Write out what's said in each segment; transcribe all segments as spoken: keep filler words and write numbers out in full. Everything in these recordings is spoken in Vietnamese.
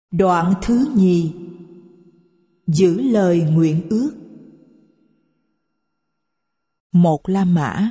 Đoạn thứ nhì. Giữ lời nguyện ước. Một La Mã.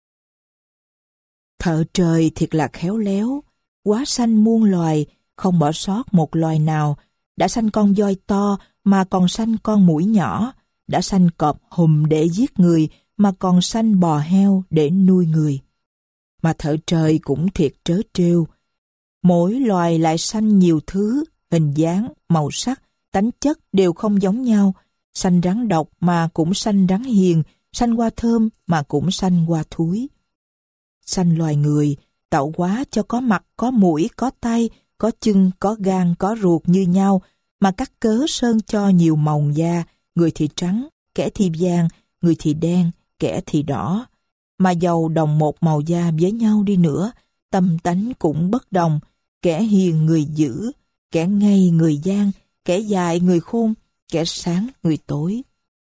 Thợ trời thiệt là khéo léo, quá sanh muôn loài, không bỏ sót một loài nào. Đã sanh con voi to mà còn sanh con muỗi nhỏ, đã sanh cọp hùm để giết người mà còn sanh bò heo để nuôi người. Mà thợ trời cũng thiệt trớ trêu, mỗi loài lại sanh nhiều thứ, hình dáng, màu sắc, tánh chất đều không giống nhau. Sanh rắn độc mà cũng sanh rắn hiền, sanh hoa thơm mà cũng sanh hoa thúi. Sanh loài người, tạo hóa cho có mặt, có mũi, có tay, có chân, có gan, có ruột như nhau, mà cắt cớ sơn cho nhiều màu da, người thì trắng, kẻ thì vàng, người thì đen, kẻ thì đỏ. Mà dầu đồng một màu da với nhau đi nữa, tâm tánh cũng bất đồng, kẻ hiền người dữ, kẻ ngây người gian, kẻ dài người khôn, kẻ sáng người tối.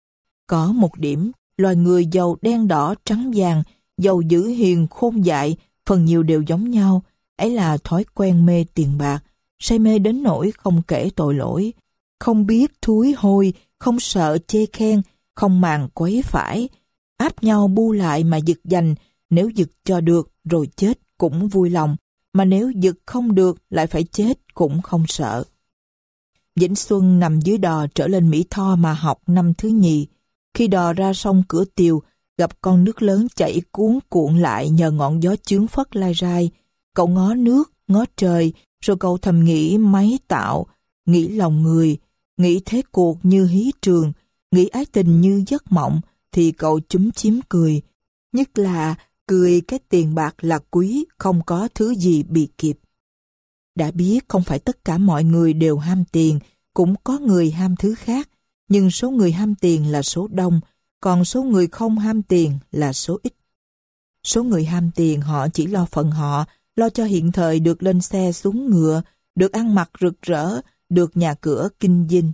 Có một điểm, loài người dầu đen đỏ trắng vàng, dầu dữ hiền khôn dại, phần nhiều đều giống nhau, ấy là thói quen mê tiền bạc, say mê đến nỗi không kể tội lỗi, không biết thúi hôi, không sợ chê khen, không màng quấy phải, áp nhau bu lại mà giật giành, nếu giật cho được rồi chết cũng vui lòng, mà nếu giật không được lại phải chết cũng không sợ. Vĩnh Xuân nằm dưới đò trở lên Mỹ Tho mà học năm thứ nhì. Khi đò ra sông Cửa Tiều, gặp con nước lớn chảy cuốn cuộn lại nhờ ngọn gió chướng phất lai rai. Cậu ngó nước, ngó trời, rồi cậu thầm nghĩ máy tạo, nghĩ lòng người, nghĩ thế cuộc như hí trường, nghĩ ái tình như giấc mộng, thì cậu chúm chím cười. Nhất là cười cái tiền bạc là quý, không có thứ gì bị kịp. Đã biết không phải tất cả mọi người đều ham tiền, cũng có người ham thứ khác, nhưng số người ham tiền là số đông, còn số người không ham tiền là số ít. Số người ham tiền họ chỉ lo phần họ, lo cho hiện thời được lên xe xuống ngựa, được ăn mặc rực rỡ, được nhà cửa kinh dinh.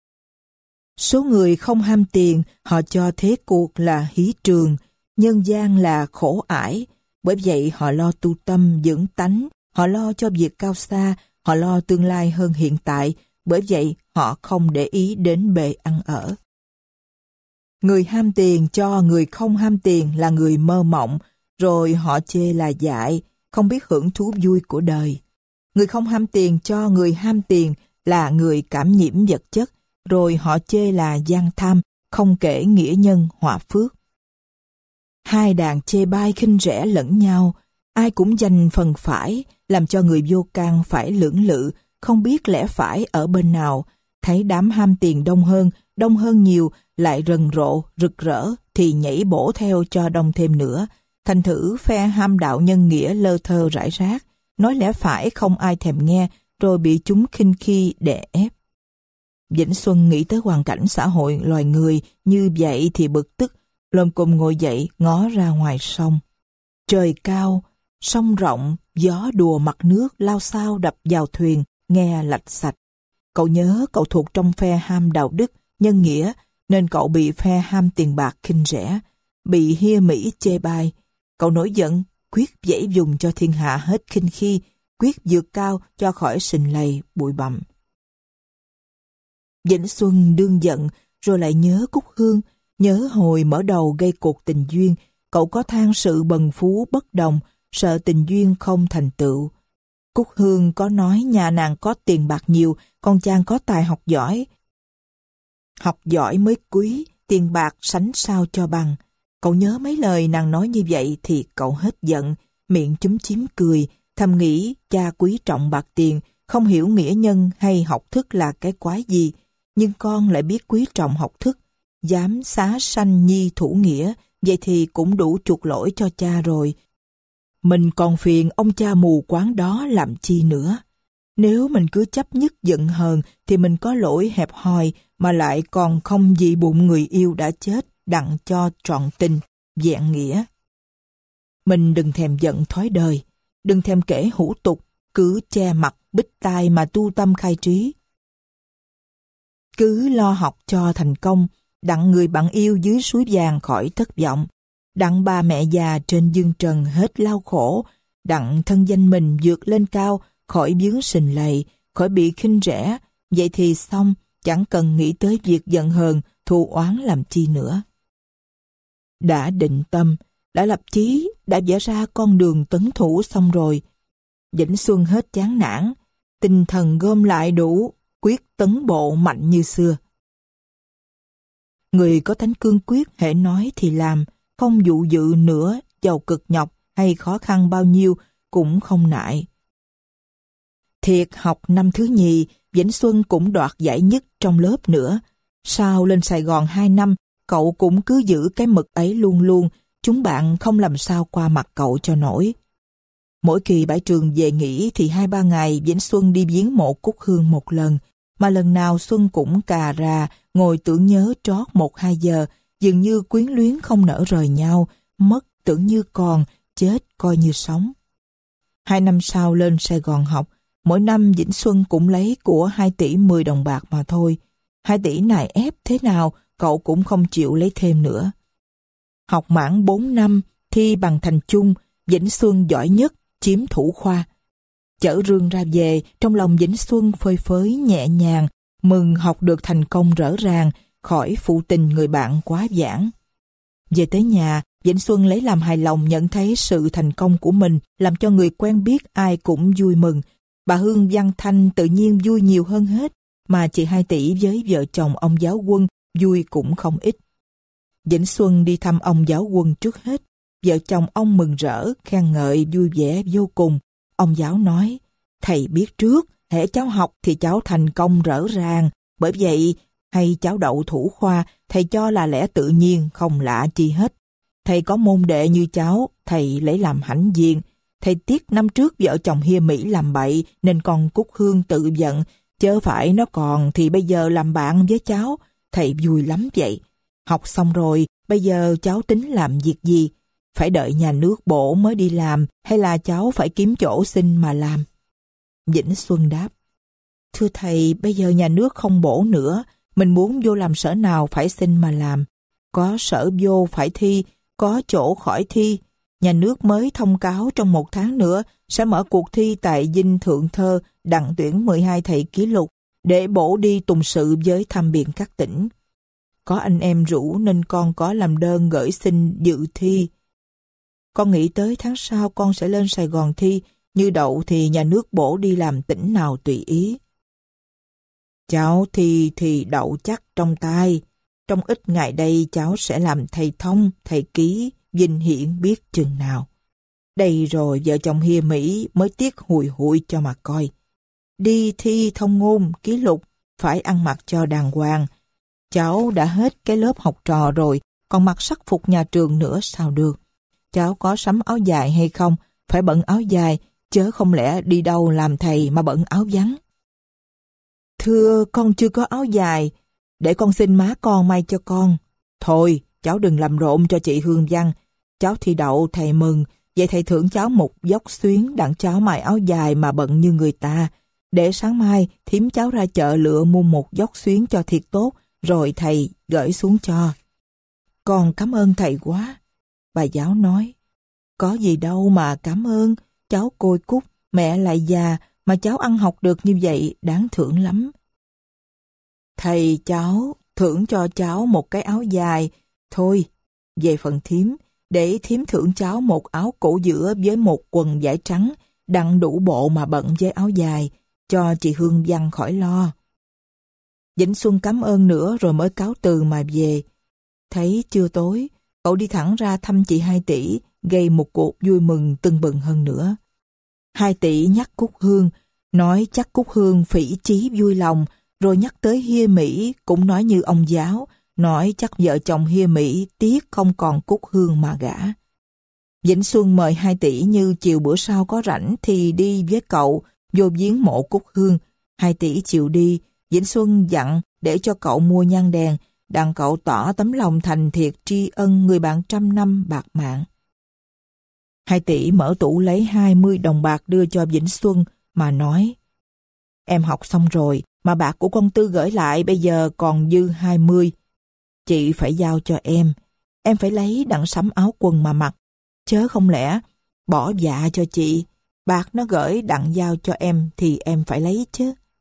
Số người không ham tiền họ cho thế cuộc là hí trường, nhân gian là khổ ải, bởi vậy họ lo tu tâm dưỡng tánh, họ lo cho việc cao xa, họ lo tương lai hơn hiện tại, bởi vậy họ không để ý đến bề ăn ở. Người ham tiền cho người không ham tiền là người mơ mộng, rồi họ chê là dại, không biết hưởng thú vui của đời. Người không ham tiền cho người ham tiền là người cảm nhiễm vật chất, rồi họ chê là gian tham, không kể nghĩa nhân họa phước. Hai đàn chê bai khinh rẻ lẫn nhau, ai cũng giành phần phải, làm cho người vô can phải lưỡng lự, không biết lẽ phải ở bên nào. Thấy đám ham tiền đông hơn, đông hơn nhiều, lại rần rộ, rực rỡ, thì nhảy bổ theo cho đông thêm nữa. Thành thử phe ham đạo nhân nghĩa lơ thơ rải rác, nói lẽ phải không ai thèm nghe, rồi bị chúng khinh khi đè ép. Vĩnh Xuân nghĩ tới hoàn cảnh xã hội loài người như vậy thì bực tức, lồm cồm ngồi dậy ngó ra ngoài sông. Trời cao, sông rộng, gió đùa mặt nước lao xao đập vào thuyền, nghe lạch sạch. Cậu nhớ cậu thuộc trong phe ham đạo đức, nhân nghĩa, nên cậu bị phe ham tiền bạc khinh rẻ, bị hia mỹ chê bai. Cậu nổi giận, quyết dãy dùng cho thiên hạ hết khinh khi, quyết vượt cao cho khỏi sình lầy bụi bặm. Vĩnh Xuân đương giận, rồi lại nhớ Cúc Hương, nhớ hồi mở đầu gây cuộc tình duyên, cậu có than sự bần phú bất đồng, sợ tình duyên không thành tựu. Cúc Hương có nói nhà nàng có tiền bạc nhiều, con chàng có tài học giỏi. Học giỏi mới quý, tiền bạc sánh sao cho bằng. Cậu nhớ mấy lời nàng nói như vậy thì cậu hết giận, miệng chúm chím cười, thầm nghĩ cha quý trọng bạc tiền, không hiểu nghĩa nhân hay học thức là cái quái gì, nhưng con lại biết quý trọng học thức, dám xá sanh nhi thủ nghĩa, vậy thì cũng đủ chuộc lỗi cho cha rồi. Mình còn phiền ông cha mù quáng đó làm chi nữa. Nếu mình cứ chấp nhất giận hờn thì mình có lỗi hẹp hòi mà lại còn không vì bụng người yêu đã chết đặng cho trọn tình, vẹn nghĩa. Mình đừng thèm giận thói đời, đừng thèm kể hủ tục, cứ che mặt bích tai mà tu tâm khai trí. Cứ lo học cho thành công, đặng người bạn yêu dưới suối vàng khỏi thất vọng, đặng ba mẹ già trên dương trần hết lao khổ, đặng thân danh mình vượt lên cao khỏi vướng sình lầy, khỏi bị khinh rẻ, vậy thì xong, chẳng cần nghĩ tới việc giận hờn, thù oán làm chi nữa. Đã định tâm, đã lập chí, đã vẽ ra con đường tấn thủ xong rồi. Vĩnh Xuân hết chán nản, tinh thần gom lại đủ, quyết tấn bộ mạnh như xưa. Người có tánh cương quyết hễ nói thì làm, không dụ dự nữa, giàu cực nhọc hay khó khăn bao nhiêu cũng không nại. Thiệt học năm thứ nhì, Vĩnh Xuân cũng đoạt giải nhất trong lớp nữa. Sau lên Sài Gòn hai năm, cậu cũng cứ giữ cái mực ấy luôn luôn, chúng bạn không làm sao qua mặt cậu cho nổi. Mỗi kỳ bãi trường về nghỉ thì hai ba ngày Vĩnh Xuân đi viếng mộ Cúc Hương một lần, mà lần nào Xuân cũng cà rà, ngồi tưởng nhớ trót một hai giờ, dường như quyến luyến không nỡ rời nhau, mất tưởng như còn, chết coi như sống. Hai năm sau lên Sài Gòn học, mỗi năm Vĩnh Xuân cũng lấy của hai tỷ mười đồng bạc mà thôi. Hai tỷ này ép thế nào, cậu cũng không chịu lấy thêm nữa. Học mãn bốn năm, thi bằng thành chung, Vĩnh Xuân giỏi nhất, chiếm thủ khoa. Chở rương ra về, trong lòng Vĩnh Xuân phơi phới nhẹ nhàng, mừng học được thành công rõ ràng, khỏi phụ tình người bạn quá giảng. Về tới nhà, Vĩnh Xuân lấy làm hài lòng nhận thấy sự thành công của mình làm cho người quen biết ai cũng vui mừng. Bà Hương Văn Thanh tự nhiên vui nhiều hơn hết, mà chị Hai Tỷ với vợ chồng ông giáo quân vui cũng không ít. Vĩnh Xuân đi thăm ông giáo quân trước hết. Vợ chồng ông mừng rỡ, khen ngợi vui vẻ vô cùng. Ông giáo nói, thầy biết trước, hễ cháu học thì cháu thành công rõ ràng. Bởi vậy, hay cháu đậu thủ khoa, thầy cho là lẽ tự nhiên, không lạ chi hết. Thầy có môn đệ như cháu, thầy lấy làm hãnh diện. Thầy tiếc năm trước vợ chồng Hia Mỹ làm bậy, nên con Cúc Hương tự giận. Chớ phải nó còn thì bây giờ làm bạn với cháu. Thầy vui lắm vậy. Học xong rồi, bây giờ cháu tính làm việc gì? Phải đợi nhà nước bổ mới đi làm, hay là cháu phải kiếm chỗ xin mà làm? Vĩnh Xuân đáp, thưa thầy, bây giờ nhà nước không bổ nữa, mình muốn vô làm sở nào phải xin mà làm. Có sở vô phải thi, có chỗ khỏi thi. Nhà nước mới thông cáo trong một tháng nữa sẽ mở cuộc thi tại Dinh Thượng Thơ đặng tuyển mười hai thầy ký lục để bổ đi tùng sự với tham biện các tỉnh. Có anh em rủ nên con có làm đơn gửi xin dự thi. Con nghĩ tới tháng sau con sẽ lên Sài Gòn thi, như đậu thì nhà nước bổ đi làm tỉnh nào tùy ý. Cháu thi thì đậu chắc trong tay. Trong ít ngày đây cháu sẽ làm thầy thông, thầy ký, vinh hiển biết chừng nào. Đây rồi vợ chồng Hia Mỹ mới tiếc hùi hụi cho mà coi. Đi thi thông ngôn, ký lục, phải ăn mặc cho đàng hoàng. Cháu đã hết cái lớp học trò rồi, còn mặc sắc phục nhà trường nữa sao được. Cháu có sắm áo dài hay không? Phải bận áo dài, chớ không lẽ đi đâu làm thầy mà bận áo vắng. Thưa, con chưa có áo dài, để con xin má con may cho con. Thôi, cháu đừng làm rộn cho chị Hương Văn. Cháu thi đậu thầy mừng, vậy thầy thưởng cháu một dốc xuyến đặng cháu may áo dài mà bận như người ta. Để sáng mai thím cháu ra chợ lựa mua một dốc xuyến cho thiệt tốt, rồi thầy gửi xuống cho. Con cảm ơn thầy quá. Bà giáo nói, có gì đâu mà cảm ơn, cháu côi cút, mẹ lại già, mà cháu ăn học được như vậy đáng thưởng lắm. Thầy cháu thưởng cho cháu một cái áo dài. Thôi, về phần thím, để thím thưởng cháu một áo cổ giữa với một quần vải trắng, đặng đủ bộ mà bận với áo dài, cho chị Hương Văn khỏi lo. Vĩnh Xuân cảm ơn nữa rồi mới cáo từ mà về. Thấy chưa tối, cậu đi thẳng ra thăm chị Hai Tỷ, gây một cuộc vui mừng tưng bừng hơn nữa. Hai Tỷ nhắc Cúc Hương, nói chắc Cúc Hương phỉ chí vui lòng, rồi nhắc tới Hia Mỹ cũng nói như ông giáo, nói chắc vợ chồng Hia Mỹ tiếc không còn Cúc Hương mà gả. Vĩnh Xuân mời Hai Tỷ như chiều bữa sau có rảnh thì đi với cậu vô viếng mộ Cúc Hương. Hai Tỷ chịu đi, Vĩnh Xuân dặn để cho cậu mua nhang đèn, đặng cậu tỏ tấm lòng thành thiệt tri ân người bạn trăm năm bạc mạng. Hai Tỷ mở tủ lấy hai mươi đồng bạc đưa cho Vĩnh Xuân mà nói, em học xong rồi mà bạc của con Tư gửi lại bây giờ còn dư hai mươi. Chị phải giao cho em, em phải lấy đặng sắm áo quần mà mặc, chớ không lẽ bỏ dạ cho chị. Bạc nó gửi đặng giao cho em thì em phải lấy chứ.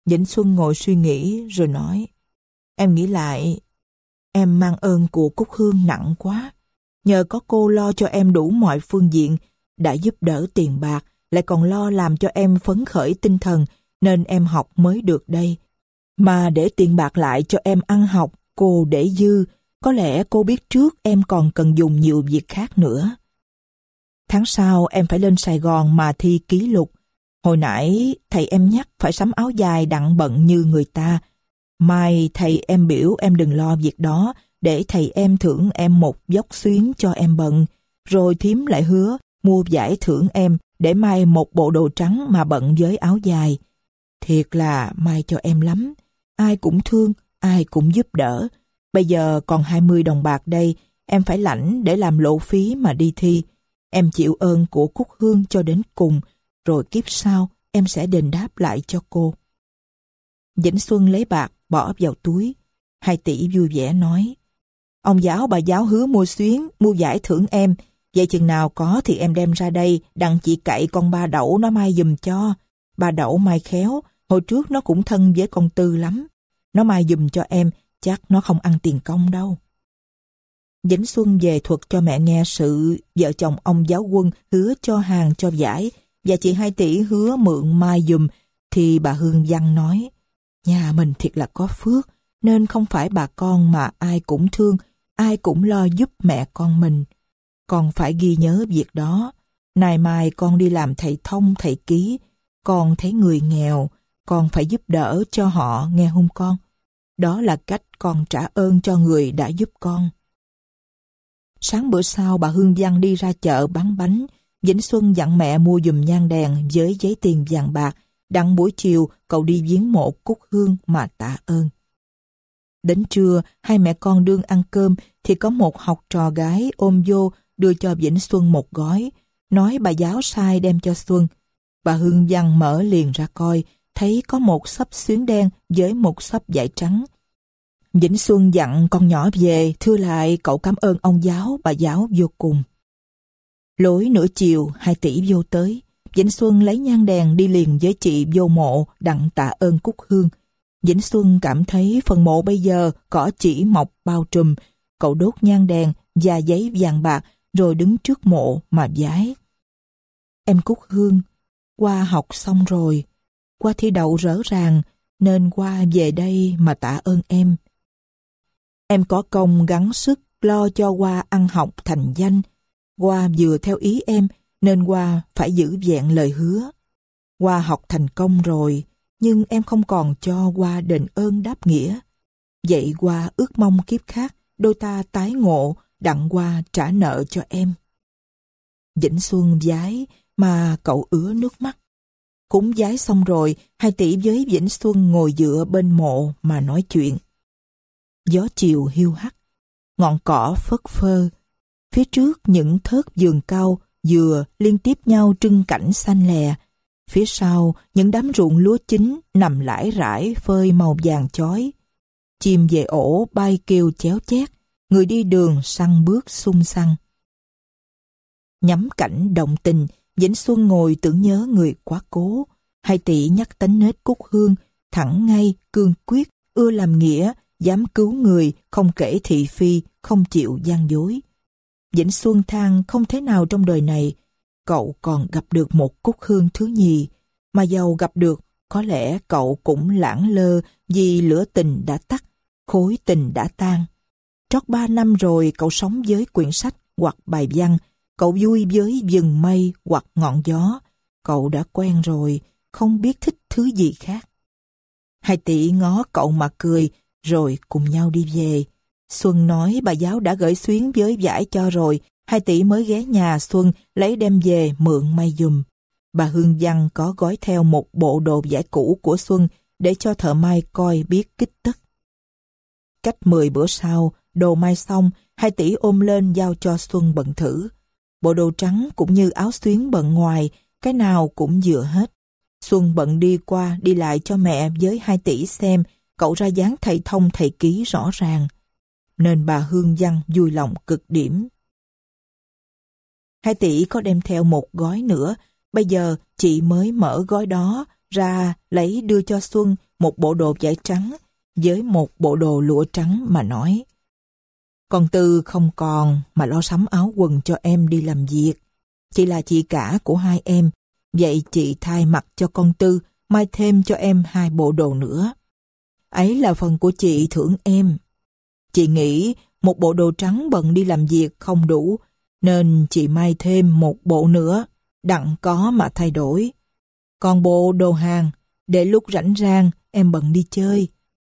Vĩnh Xuân ngồi suy nghĩ rồi nói, em nghĩ lại, em mang ơn của Cúc Hương nặng quá. Nhờ có cô lo cho em đủ mọi phương diện, đã giúp đỡ tiền bạc, lại còn lo làm cho em phấn khởi tinh thần, nên em học mới được đây. Mà để tiền bạc lại cho em ăn học, cô để dư, có lẽ cô biết trước em còn cần dùng nhiều việc khác nữa. Tháng sau em phải lên Sài Gòn mà thi ký lục. Hồi nãy thầy em nhắc phải sắm áo dài đặng bận như người ta. Mai thầy em biểu em đừng lo việc đó, để thầy em thưởng em một vóc xuyến cho em bận. Rồi thím lại hứa mua vải thưởng em để may một bộ đồ trắng mà bận với áo dài. Thiệt là may cho em lắm. Ai cũng thương, ai cũng giúp đỡ. Bây giờ còn hai mươi đồng bạc đây, em phải lãnh để làm lộ phí mà đi thi. Em chịu ơn của Cúc Hương cho đến cùng, rồi kiếp sau em sẽ đền đáp lại cho cô. Vĩnh Xuân lấy bạc bỏ vào túi. Hai tỷ vui vẻ nói, ông giáo bà giáo hứa mua xuyến, mua giải thưởng em. Vậy chừng nào có thì em đem ra đây, đặng chị cậy con ba Đậu nó may giùm cho. Ba Đậu may khéo, hồi trước nó cũng thân với con Tư lắm. Nó may giùm cho em, chắc nó không ăn tiền công đâu. Vĩnh Xuân về thuật cho mẹ nghe sự vợ chồng ông giáo quân hứa cho hàng cho giải, và chị Hai tỷ hứa mượn mai giùm, thì bà Hương Văn nói, nhà mình thiệt là có phước, nên không phải bà con mà ai cũng thương, ai cũng lo giúp mẹ con mình. Con phải ghi nhớ việc đó. Nay mai con đi làm thầy thông thầy ký, con thấy người nghèo, con phải giúp đỡ cho họ, nghe không con? Đó là cách con trả ơn cho người đã giúp con. Sáng bữa sau bà Hương Văn đi ra chợ bán bánh. Vĩnh Xuân dặn mẹ mua giùm nhang đèn với giấy tiền vàng bạc, đặng buổi chiều cậu đi viếng mộ Cúc Hương mà tạ ơn. Đến trưa, hai mẹ con đương ăn cơm thì có một học trò gái ôm vô đưa cho Vĩnh Xuân một gói, nói bà giáo sai đem cho Xuân. Bà Hương Văn mở liền ra coi, thấy có một xấp xuyến đen với một xấp vải trắng. Vĩnh Xuân dặn con nhỏ về, thưa lại cậu cảm ơn ông giáo, bà giáo vô cùng. Lối nửa chiều, hai tỷ vô tới. Vĩnh Xuân lấy nhang đèn đi liền với chị vô mộ đặng tạ ơn Cúc Hương. Vĩnh Xuân cảm thấy phần mộ bây giờ cỏ chỉ mọc bao trùm. Cậu đốt nhang đèn và giấy vàng bạc rồi đứng trước mộ mà vái. Em Cúc Hương, qua học xong rồi, qua thi đậu rỡ ràng, nên qua về đây mà tạ ơn em. Em có công gắng sức lo cho qua ăn học thành danh. Qua vừa theo ý em nên qua phải giữ vẹn lời hứa. Qua học thành công rồi, nhưng em không còn cho qua đền ơn đáp nghĩa. Vậy qua ước mong kiếp khác đôi ta tái ngộ, đặng qua trả nợ cho em. Vĩnh Xuân vái mà cậu ứa nước mắt. Cúng vái xong rồi, hai tỷ với Vĩnh Xuân ngồi dựa bên mộ mà nói chuyện. Gió chiều hiu hắt, ngọn cỏ phất phơ. Phía trước những thớt vườn cao, dừa liên tiếp nhau trưng cảnh xanh lè. Phía sau những đám ruộng lúa chín nằm lải rải phơi màu vàng chói. Chim về ổ bay kêu chéo chét, người đi đường săn bước sung săn. Nhắm cảnh động tình, Vĩnh Xuân ngồi tưởng nhớ người quá cố. Hai tỷ nhắc tánh nết Cúc Hương, thẳng ngay, cương quyết, ưa làm nghĩa, dám cứu người, không kể thị phi, không chịu gian dối. Vĩnh Xuân than không thế nào trong đời này cậu còn gặp được một Cúc Hương thứ nhì, mà dầu gặp được có lẽ cậu cũng lãng lơ vì lửa tình đã tắt, khối tình đã tan. Trót ba năm rồi cậu sống với quyển sách hoặc bài văn, cậu vui với vừng mây hoặc ngọn gió. Cậu đã quen rồi, không biết thích thứ gì khác. Hai tỷ ngó cậu mà cười, rồi cùng nhau đi về. Xuân nói bà giáo đã gửi xuyến với vải cho rồi, hai tỷ mới ghé nhà Xuân lấy đem về mượn may giùm. Bà Hương Văn có gói theo một bộ đồ vải cũ của Xuân để cho thợ may coi biết kích tất. Cách mười bữa sau, đồ may xong, hai tỷ ôm lên giao cho Xuân bận thử. Bộ đồ trắng cũng như áo xuyến bận ngoài, cái nào cũng vừa hết. Xuân bận đi qua đi lại cho mẹ với hai tỷ xem, cậu ra dáng thầy thông thầy ký rõ ràng. Nên bà Hương Văn vui lòng cực điểm. Hai tỷ có đem theo một gói nữa, bây giờ chị mới mở gói đó ra lấy đưa cho Xuân một một bộ đồ vải trắng với một bộ đồ lụa trắng mà nói: "Con Tư không còn mà lo sắm áo quần cho em đi làm việc. Chị là chị cả của hai em, vậy chị thay mặc cho con Tư, may thêm cho em hai bộ đồ nữa. Ấy là phần của chị thưởng em. Chị nghĩ một bộ đồ trắng bận đi làm việc không đủ, nên chị may thêm một bộ nữa, đặng có mà thay đổi. Còn bộ đồ hàng, để lúc rảnh rang em bận đi chơi."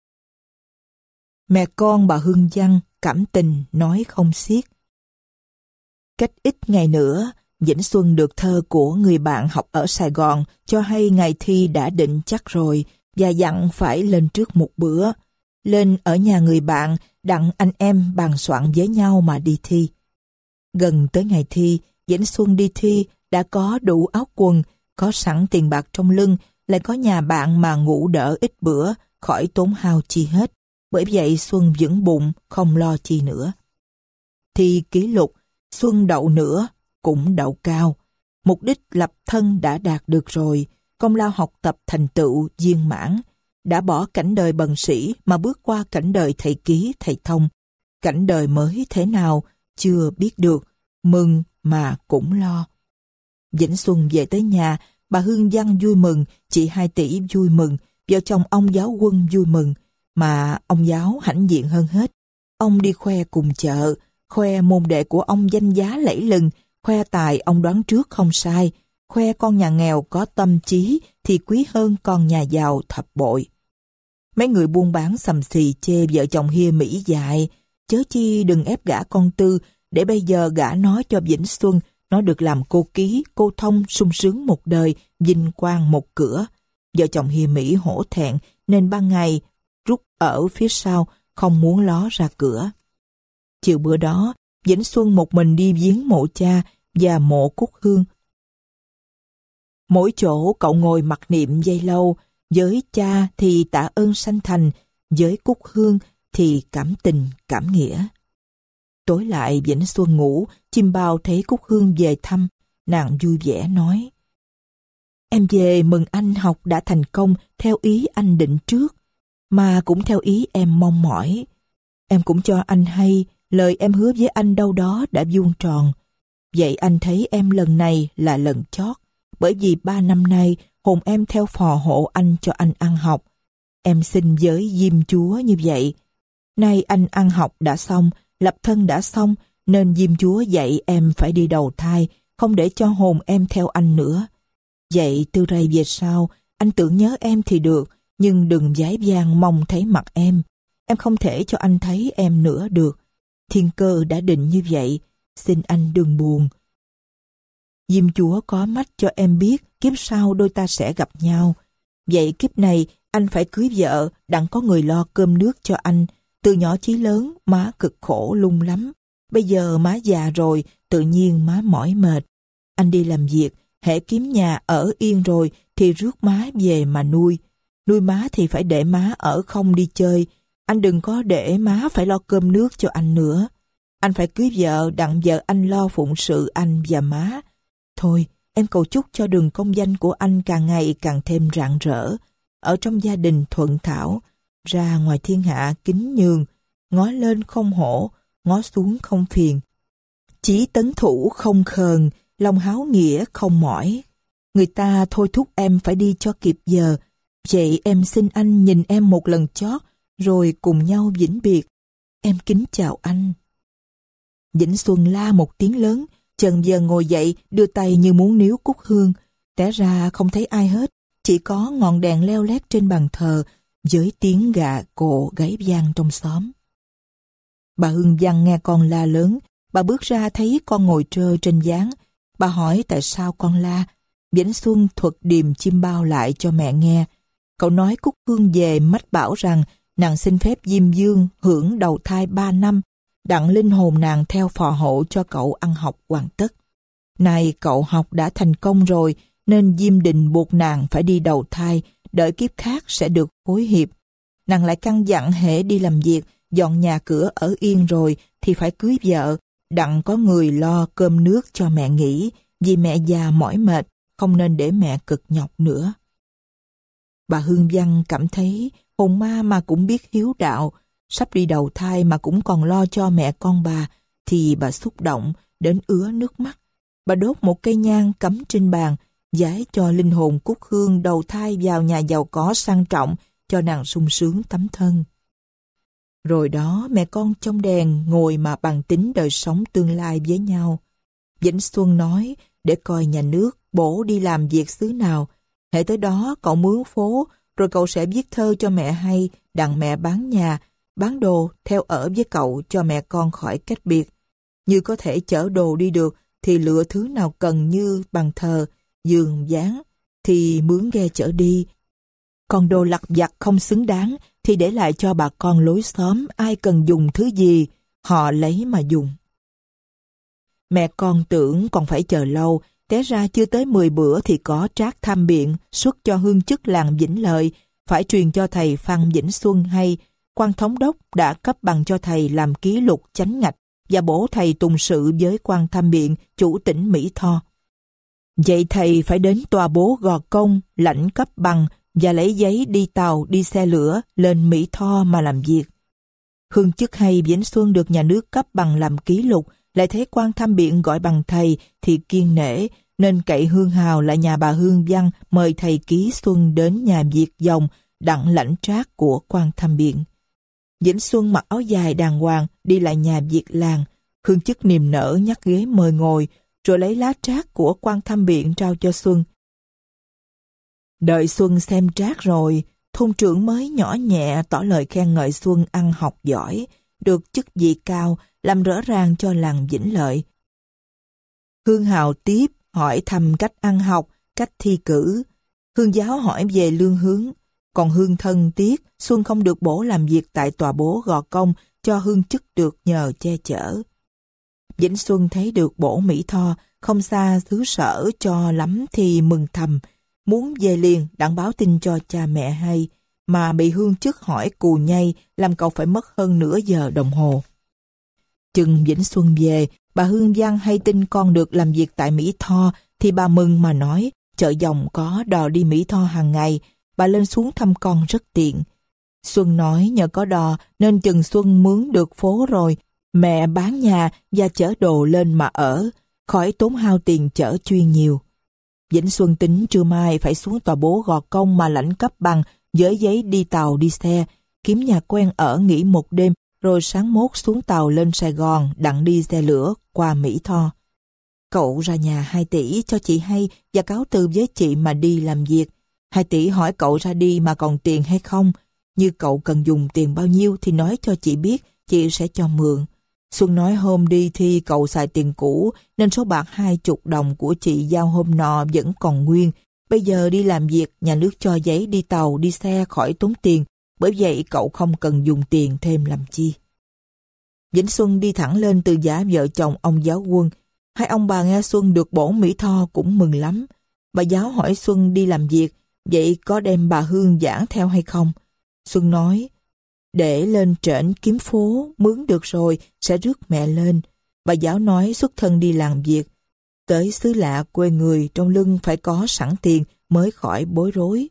Mẹ con bà Hương Giang cảm tình nói không xiết. Cách ít ngày nữa, Vĩnh Xuân được thơ của người bạn học ở Sài Gòn cho hay ngày thi đã định chắc rồi và dặn phải lên trước một bữa. Lên ở nhà người bạn, đặng anh em bàn soạn với nhau mà đi thi. Gần tới ngày thi, Vĩnh Xuân đi thi đã có đủ áo quần, có sẵn tiền bạc trong lưng, lại có nhà bạn mà ngủ đỡ ít bữa, khỏi tốn hao chi hết. Bởi vậy Xuân vững bụng, không lo chi nữa. Thi kỷ lục, Xuân đậu nữa, cũng đậu cao. Mục đích lập thân đã đạt được rồi, công lao học tập thành tựu viên mãn. Đã bỏ cảnh đời bần sĩ mà bước qua cảnh đời thầy ký, thầy thông. Cảnh đời mới thế nào, chưa biết được, mừng mà cũng lo. Vĩnh Xuân về tới nhà, bà Hương Giang vui mừng, chị Hai Tỷ vui mừng, vợ chồng ông giáo Quân vui mừng, mà ông giáo hãnh diện hơn hết. Ông đi khoe cùng chợ, khoe môn đệ của ông danh giá lẫy lừng, khoe tài ông đoán trước không sai, khoe con nhà nghèo có tâm trí thì quý hơn con nhà giàu thập bội. Mấy người buôn bán xầm xì chê vợ chồng Hia Mỹ dại, chớ chi đừng ép gả con Tư, để bây giờ gả nó cho Vĩnh Xuân, nó được làm cô ký, cô thông sung sướng một đời, vinh quang một cửa. Vợ chồng Hia Mỹ hổ thẹn nên ban ngày rút ở phía sau, không muốn ló ra cửa. Chiều bữa đó, Vĩnh Xuân một mình đi viếng mộ cha và mộ Cúc Hương. Mỗi chỗ cậu ngồi mặc niệm giây lâu, với cha thì tạ ơn sanh thành, với Cúc Hương thì cảm tình cảm nghĩa. Tối lại Vĩnh Xuân ngủ, chim bao thấy Cúc Hương về thăm, nàng vui vẻ nói: "Em về mừng anh học đã thành công theo ý anh định trước, mà cũng theo ý em mong mỏi. Em cũng cho anh hay lời em hứa với anh đâu đó đã vuông tròn. Vậy anh thấy em lần này là lần chót, bởi vì ba năm nay hồn em theo phò hộ anh cho anh ăn học. Em xin với Diêm Chúa như vậy. Nay anh ăn học đã xong, lập thân đã xong, nên Diêm Chúa dạy em phải đi đầu thai, không để cho hồn em theo anh nữa. Vậy từ đây về sau, anh tưởng nhớ em thì được, nhưng đừng dái vang mong thấy mặt em. Em không thể cho anh thấy em nữa được. Thiên cơ đã định như vậy, xin anh đừng buồn. Diêm Chúa có mắt cho em biết kiếp sau đôi ta sẽ gặp nhau. Vậy kiếp này anh phải cưới vợ, đặng có người lo cơm nước cho anh. Từ nhỏ chí lớn, má cực khổ lung lắm. Bây giờ má già rồi, tự nhiên má mỏi mệt. Anh đi làm việc, hễ kiếm nhà ở yên rồi thì rước má về mà nuôi. Nuôi má thì phải để má ở không đi chơi. Anh đừng có để má phải lo cơm nước cho anh nữa. Anh phải cưới vợ, đặng vợ anh lo phụng sự anh và má. Thôi, em cầu chúc cho đường công danh của anh càng ngày càng thêm rạng rỡ. Ở trong gia đình thuận thảo, ra ngoài thiên hạ kính nhường, ngó lên không hổ, ngó xuống không phiền. Chí tấn thủ không khờn, lòng háo nghĩa không mỏi. Người ta thôi thúc em phải đi cho kịp giờ. Vậy em xin anh nhìn em một lần chót, rồi cùng nhau vĩnh biệt. Em kính chào anh. Vĩnh Xuân la một tiếng lớn, chần giờ ngồi dậy, đưa tay như muốn níu Cúc Hương. Té ra không thấy ai hết, chỉ có ngọn đèn leo lét trên bàn thờ, với tiếng gà cộ gáy vang trong xóm. Bà Hương Giang nghe con la lớn, bà bước ra thấy con ngồi trơ trên gián. Bà hỏi tại sao con la. Vĩnh Xuân thuật điềm chim bao lại cho mẹ nghe. Cậu nói Cúc Hương về mách bảo rằng nàng xin phép Diêm Dương hưởng đầu thai ba năm, đặng linh hồn nàng theo phò hộ cho cậu ăn học hoàn tất. Nay cậu học đã thành công rồi, nên Diêm Đình buộc nàng phải đi đầu thai, đợi kiếp khác sẽ được phối hiệp. Nàng lại căn dặn hễ đi làm việc, dọn nhà cửa ở yên rồi thì phải cưới vợ, đặng có người lo cơm nước cho mẹ nghỉ, vì mẹ già mỏi mệt, không nên để mẹ cực nhọc nữa. Bà Hương Văn cảm thấy hồn ma mà cũng biết hiếu đạo, sắp đi đầu thai mà cũng còn lo cho mẹ con bà, thì bà xúc động đến ứa nước mắt. Bà đốt một cây nhang cắm trên bàn, vái cho linh hồn Cúc Hương đầu thai vào nhà giàu có sang trọng, cho nàng sung sướng tấm thân. Rồi đó mẹ con trong đèn ngồi mà bàn tính đời sống tương lai với nhau. Vĩnh Xuân nói để coi nhà nước bổ đi làm việc xứ nào. Hễ tới đó cậu mướn phố, rồi cậu sẽ viết thơ cho mẹ hay, đặng mẹ bán nhà, bán đồ theo ở với cậu cho mẹ con khỏi cách biệt. Như có thể chở đồ đi được thì lựa thứ nào cần như bàn thờ, giường, ván thì mướn ghe chở đi. Còn đồ lặt vặt không xứng đáng thì để lại cho bà con lối xóm, ai cần dùng thứ gì, họ lấy mà dùng. Mẹ con tưởng còn phải chờ lâu, té ra chưa tới mười bữa thì có trác tham biện xuất cho hương chức làng Vĩnh Lợi, phải truyền cho thầy Phan Vĩnh Xuân hay quan thống đốc đã cấp bằng cho thầy làm ký lục chánh ngạch và bổ thầy tùng sự với quan tham biện chủ tỉnh Mỹ Tho. Vậy thầy phải đến tòa bố Gò Công lãnh cấp bằng và lấy giấy đi tàu, đi xe lửa lên Mỹ Tho mà làm việc. Hương chức hay Vĩnh Xuân được nhà nước cấp bằng làm ký lục, lại thấy quan tham biện gọi bằng thầy thì kiên nể, nên cậy Hương Hào là nhà bà Hương Văn mời thầy Ký Xuân đến nhà Việt Dòng đặng lãnh trác của quan tham biện. Vĩnh Xuân mặc áo dài đàng hoàng đi lại nhà Việt làng, hương chức niềm nở nhắc ghế mời ngồi, rồi lấy lá trác của quan tham biện trao cho Xuân. Đợi Xuân xem trác rồi, thôn trưởng mới nhỏ nhẹ tỏ lời khen ngợi Xuân ăn học giỏi, được chức vị cao, làm rõ ràng cho làng Vĩnh Lợi. Hương Hào tiếp hỏi thăm cách ăn học, cách thi cử. Hương giáo hỏi về lương hướng. Còn Hương thân tiếc Xuân không được bổ làm việc tại tòa bố Gò Công, cho hương chức được nhờ che chở. Vĩnh Xuân thấy được bổ Mỹ Tho, không xa xứ sở cho lắm thì mừng thầm, muốn về liền đặng báo tin cho cha mẹ hay, mà bị hương chức hỏi cù nhây, làm cậu phải mất hơn nửa giờ đồng hồ. Chừng Vĩnh Xuân về, bà Hương Văn hay tin con được làm việc tại Mỹ Tho, thì bà mừng mà nói, chợ Dòng có đò đi Mỹ Tho hàng ngày, bà lên xuống thăm con rất tiện. Xuân nói nhờ có đò nên chừng Xuân mướn được phố rồi, mẹ bán nhà và chở đồ lên mà ở, khỏi tốn hao tiền chở chuyên nhiều. Vĩnh Xuân tính trưa mai phải xuống tòa bố Gò Công mà lãnh cấp bằng, với giấy đi tàu đi xe, kiếm nhà quen ở nghỉ một đêm, rồi sáng mốt xuống tàu lên Sài Gòn đặng đi xe lửa qua Mỹ Tho. Cậu ra nhà hai tỷ cho chị hay và cáo từ với chị mà đi làm việc. Hai tỷ hỏi cậu ra đi mà còn tiền hay không. Như cậu cần dùng tiền bao nhiêu thì nói cho chị biết, chị sẽ cho mượn. Xuân nói hôm đi thì cậu xài tiền cũ, nên số bạc hai chục đồng của chị giao hôm nọ vẫn còn nguyên. Bây giờ đi làm việc, nhà nước cho giấy đi tàu, đi xe khỏi tốn tiền, bởi vậy cậu không cần dùng tiền thêm làm chi. Vĩnh Xuân đi thẳng lên từ giả vợ chồng ông giáo quân. Hai ông bà nghe Xuân được bổ Mỹ Tho cũng mừng lắm. Bà giáo hỏi Xuân đi làm việc, vậy có đem bà Hương giảng theo hay không? Xuân nói, để lên trển kiếm phố, mướn được rồi, sẽ rước mẹ lên. Bà giáo nói xuất thân đi làm việc. Tới xứ lạ quê người, trong lưng phải có sẵn tiền mới khỏi bối rối.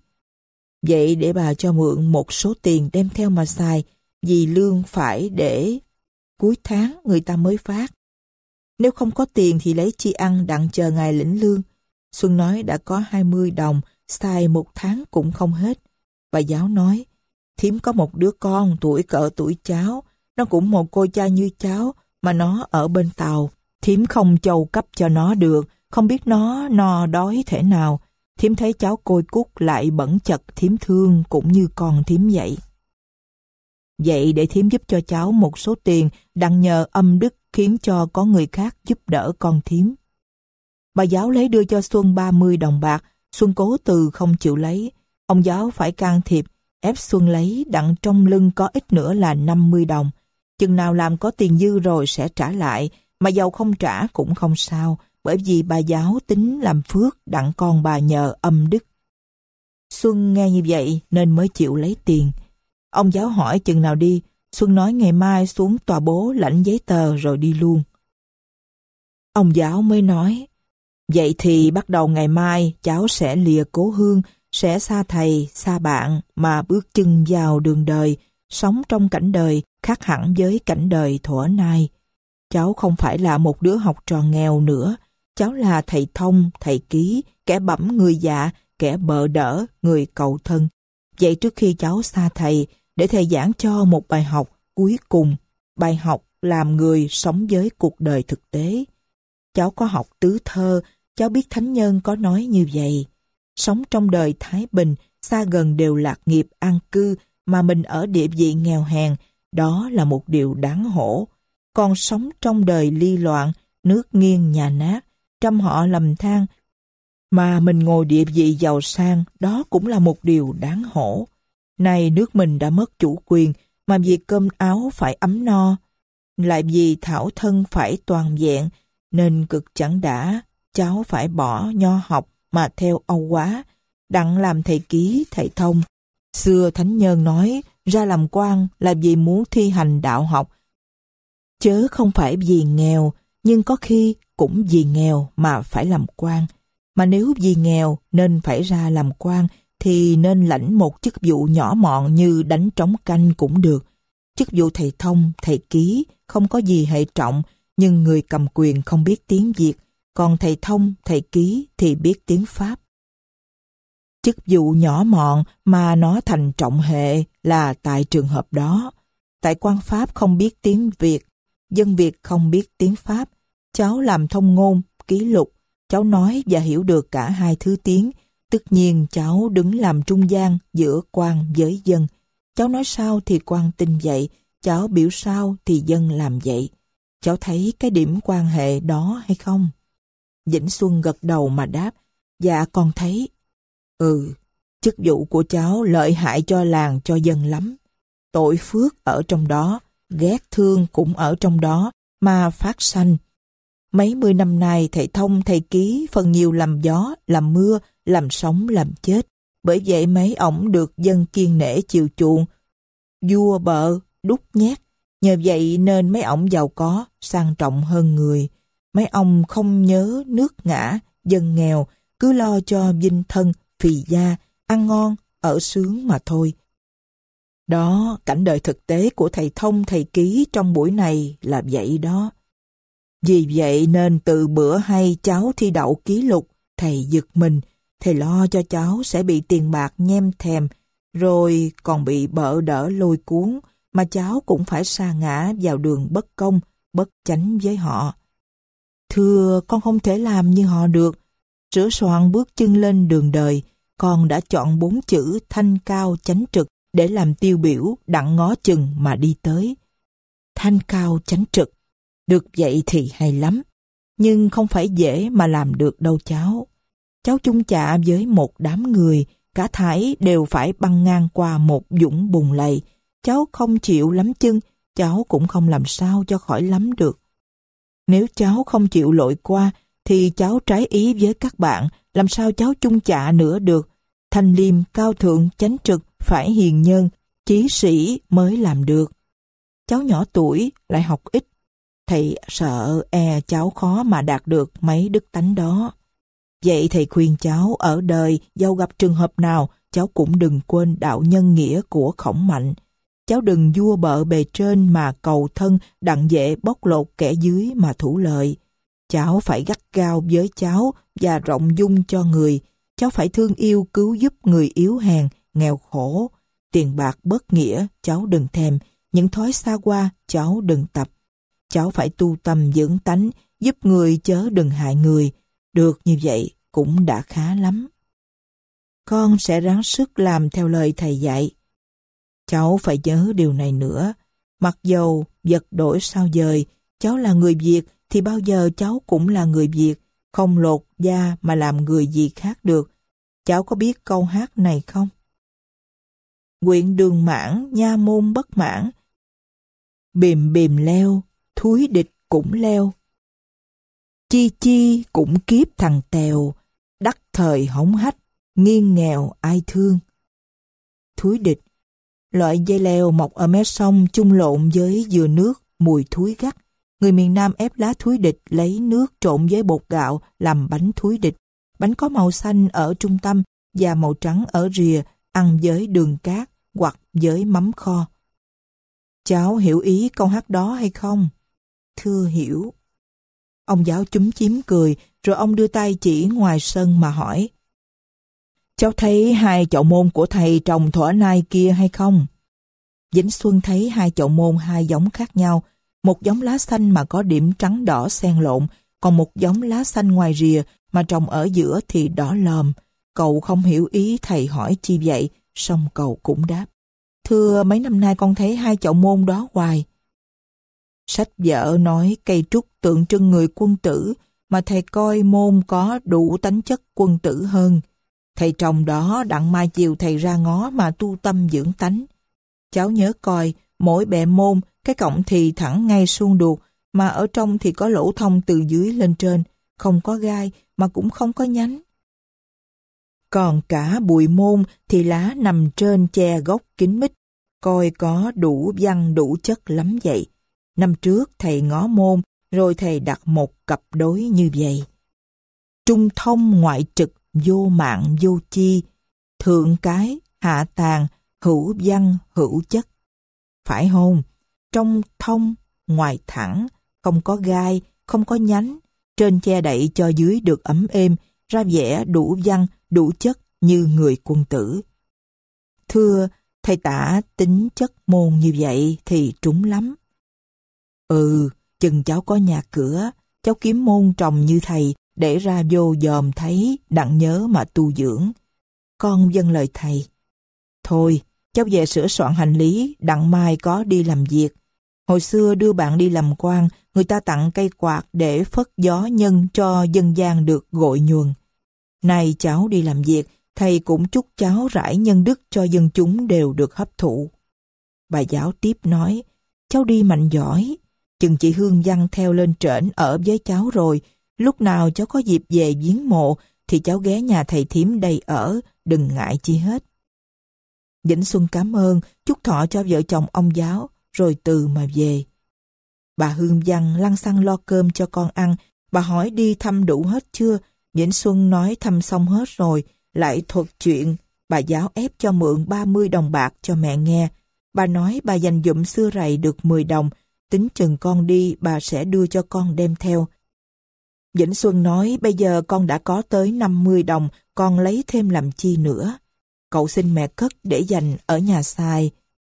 Vậy để bà cho mượn một số tiền đem theo mà xài, vì lương phải để cuối tháng người ta mới phát. Nếu không có tiền thì lấy chi ăn đặng chờ ngày lĩnh lương. Xuân nói đã có hai mươi đồng, xài một tháng cũng không hết. Bà giáo nói, thím có một đứa con tuổi cỡ tuổi cháu, nó cũng một cô cha như cháu, mà nó ở bên Tàu. Thím không châu cấp cho nó được, không biết nó no đói thể nào. Thím thấy cháu côi cút lại bẩn chật, thím thương cũng như con thím vậy. Vậy để thím giúp cho cháu một số tiền, đặng nhờ âm đức khiến cho có người khác giúp đỡ con thím. Bà giáo lấy đưa cho Xuân ba mươi đồng bạc, Xuân cố từ không chịu lấy. Ông giáo phải can thiệp, ép Xuân lấy, đặng trong lưng có ít nữa là năm mươi đồng. Chừng nào làm có tiền dư rồi sẽ trả lại, mà dầu không trả cũng không sao, bởi vì bà giáo tính làm phước đặng con bà nhờ âm đức. Xuân nghe như vậy nên mới chịu lấy tiền. Ông giáo hỏi chừng nào đi, Xuân nói ngày mai xuống tòa bố lãnh giấy tờ rồi đi luôn. Ông giáo mới nói, vậy thì bắt đầu ngày mai cháu sẽ lìa cố hương, sẽ xa thầy, xa bạn mà bước chân vào đường đời, sống trong cảnh đời khác hẳn với cảnh đời thuở nay. Cháu không phải là một đứa học trò nghèo nữa, cháu là thầy thông, thầy ký, kẻ bẩm người dạ, kẻ bợ đỡ, người cầu thân. Vậy trước khi cháu xa thầy, để thầy giảng cho một bài học cuối cùng, bài học làm người sống với cuộc đời thực tế. Cháu có học tứ thơ, cháu biết thánh nhân có nói như vậy. Sống trong đời thái bình, xa gần đều lạc nghiệp an cư, mà mình ở địa vị nghèo hèn, đó là một điều đáng hổ. Còn sống trong đời ly loạn, nước nghiêng nhà nát, trăm họ lầm than, mà mình ngồi địa vị giàu sang, đó cũng là một điều đáng hổ. Này nước mình đã mất chủ quyền, mà vì cơm áo phải ấm no, lại vì thảo thân phải toàn vẹn, nên cực chẳng đã, cháu phải bỏ nho học mà theo Âu quá, đặng làm thầy ký, thầy thông. Xưa thánh nhân nói, ra làm quan là vì muốn thi hành đạo học, chớ không phải vì nghèo, nhưng có khi cũng vì nghèo mà phải làm quan. Mà nếu vì nghèo nên phải ra làm quan, thì nên lãnh một chức vụ nhỏ mọn như đánh trống canh cũng được. Chức vụ thầy thông, thầy ký không có gì hệ trọng, nhưng người cầm quyền không biết tiếng Việt, còn thầy thông, thầy ký thì biết tiếng Pháp. Chức vụ nhỏ mọn mà nó thành trọng hệ là tại trường hợp đó. Tại quan Pháp không biết tiếng Việt, dân Việt không biết tiếng Pháp. Cháu làm thông ngôn, ký lục, cháu nói và hiểu được cả hai thứ tiếng. Tất nhiên cháu đứng làm trung gian giữa quan với dân. Cháu nói sao thì quan tin vậy, cháu biểu sao thì dân làm vậy. Cháu thấy cái điểm quan hệ đó hay không? Vĩnh Xuân gật đầu mà đáp, dạ con thấy. Ừ, chức vụ của cháu lợi hại cho làng cho dân lắm. Tội phước ở trong đó, ghét thương cũng ở trong đó, mà phát sanh. Mấy mươi năm nay thầy thông, thầy ký phần nhiều làm gió, làm mưa, làm sống, làm chết. Bởi vậy mấy ổng được dân kiêng nể chiều chuộng, vua bợ, đúc nhét. Nhờ vậy nên mấy ổng giàu có, sang trọng hơn người. Mấy ông không nhớ nước ngã, dân nghèo, cứ lo cho vinh thân, phì gia, ăn ngon, ở sướng mà thôi. Đó, cảnh đời thực tế của thầy thông, thầy ký trong buổi này là vậy đó. Vì vậy nên từ bữa hay cháu thi đậu ký lục, thầy giật mình, thầy lo cho cháu sẽ bị tiền bạc nhem thèm, rồi còn bị bợ đỡ lôi cuốn, mà cháu cũng phải sa ngã vào đường bất công, bất chánh với họ. Thưa, con không thể làm như họ được. Sửa soạn bước chân lên đường đời, con đã chọn bốn chữ thanh cao chánh trực để làm tiêu biểu đặng ngó chừng mà đi tới. Thanh cao chánh trực, được vậy thì hay lắm, nhưng không phải dễ mà làm được đâu cháu. Cháu chung chạ với một đám người, cả thảy đều phải băng ngang qua một dũng bùn lầy. Cháu không chịu lắm chân, cháu cũng không làm sao cho khỏi lắm được. Nếu cháu không chịu lội qua, thì cháu trái ý với các bạn, làm sao cháu chung chạ nữa được. Thanh liêm, cao thượng, chánh trực, phải hiền nhân, chí sĩ mới làm được. Cháu nhỏ tuổi, lại học ít. Thầy sợ e cháu khó mà đạt được mấy đức tánh đó. Vậy thầy khuyên cháu ở đời, dẫu gặp trường hợp nào, cháu cũng đừng quên đạo nhân nghĩa của Khổng Mạnh. Cháu đừng vua bợ bề trên mà cầu thân, đặng dễ bóc lột kẻ dưới mà thủ lợi. Cháu phải gắt gao với cháu và rộng dung cho người. Cháu phải thương yêu cứu giúp người yếu hèn, nghèo khổ. Tiền bạc bất nghĩa, cháu đừng thèm. Những thói xa qua, cháu đừng tập. Cháu phải tu tâm dưỡng tánh, giúp người chớ đừng hại người. Được như vậy cũng đã khá lắm. Con sẽ ráng sức làm theo lời thầy dạy. Cháu phải nhớ điều này nữa. Mặc dầu vật đổi sao dời, cháu là người Việt thì bao giờ cháu cũng là người Việt, không lột da mà làm người gì khác được. Cháu có biết câu hát này không? Quyện đường mãn, nha môn bất mãn. Bìm bìm leo, thúi địch cũng leo. Chi chi cũng kiếp thằng tèo, đắc thời hống hách, nghiêng nghèo ai thương. Thúi địch, loại dây leo mọc ở mé sông chung lộn với dừa nước, mùi thúi gắt. Người miền Nam ép lá thúi địch lấy nước trộn với bột gạo làm bánh thúi địch. Bánh có màu xanh ở trung tâm, da màu trắng ở rìa, ăn với đường cát hoặc với mắm kho. Cháu hiểu ý câu hát đó hay không? Thưa hiểu. Ông giáo chúm chím cười, rồi ông đưa tay chỉ ngoài sân mà hỏi. Cháu thấy hai chậu môn của thầy trồng thuở nay kia hay không? Vĩnh Xuân thấy hai chậu môn hai giống khác nhau, một giống lá xanh mà có điểm trắng đỏ xen lộn, còn một giống lá xanh ngoài rìa mà trồng ở giữa thì đỏ lòm. Cậu không hiểu ý thầy hỏi chi vậy, song cậu cũng đáp. Thưa, mấy năm nay con thấy hai chậu môn đó hoài. Sách vở nói cây trúc tượng trưng người quân tử, mà thầy coi môn có đủ tánh chất quân tử hơn. Thầy trồng đó đặng mai chiều thầy ra ngó mà tu tâm dưỡng tánh. Cháu nhớ coi, mỗi bẹ môn, cái cọng thì thẳng ngay suông đuột, mà ở trong thì có lỗ thông từ dưới lên trên, không có gai mà cũng không có nhánh. Còn cả bụi môn thì lá nằm trên che gốc kín mít, coi có đủ văn đủ chất lắm vậy. Năm trước thầy ngó môn, rồi thầy đặt một cặp đối như vậy. Trung thông ngoại trực, vô mạng vô chi, thượng cái, hạ tàng, hữu văn hữu chất. Phải không? Trong thông, ngoài thẳng, không có gai, không có nhánh, trên che đậy cho dưới được ấm êm, ra vẻ đủ văn, đủ chất như người quân tử. Thưa, thầy tả tính chất môn như vậy thì trúng lắm. Ừ, chừng cháu có nhà cửa, cháu kiếm môn trồng như thầy, để ra vô dòm thấy, đặng nhớ mà tu dưỡng. Con vâng lời thầy. Thôi, cháu về sửa soạn hành lý, đặng mai có đi làm việc. Hồi xưa đưa bạn đi làm quan, người ta tặng cây quạt để phất gió nhân cho dân gian được gội nhuần. Nay cháu đi làm việc, thầy cũng chúc cháu rải nhân đức cho dân chúng đều được hấp thụ. Bà giáo tiếp nói, cháu đi mạnh giỏi, chừng chị Hương Văn theo lên trển ở với cháu rồi, lúc nào cháu có dịp về viếng mộ thì cháu ghé nhà thầy thím đây ở, đừng ngại chi hết. Vĩnh Xuân cảm ơn, chúc thọ cho vợ chồng ông giáo, rồi từ mà về. Bà Hương Văn lăng xăng lo cơm cho con ăn, bà hỏi đi thăm đủ hết chưa, Vĩnh Xuân nói thăm xong hết rồi, lại thuật chuyện, bà giáo ép cho mượn ba mươi đồng bạc cho mẹ nghe. Bà nói bà dành dụm xưa rày được mười đồng, tính chừng con đi bà sẽ đưa cho con đem theo. Vĩnh Xuân nói bây giờ con đã có tới năm mươi đồng, con lấy thêm làm chi nữa. Cậu xin mẹ cất để dành ở nhà xài.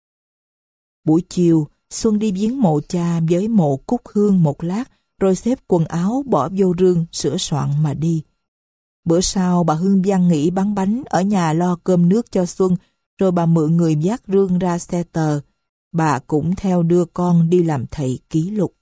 Buổi chiều, Xuân đi viếng mộ cha với mộ Cúc Hương một lát, rồi xếp quần áo bỏ vô rương, sửa soạn mà đi. Bữa sau bà Hương Văn nghỉ bán bánh ở nhà lo cơm nước cho Xuân, rồi bà mượn người vác rương ra xe tờ. Bà cũng theo đưa con đi làm thầy ký lục.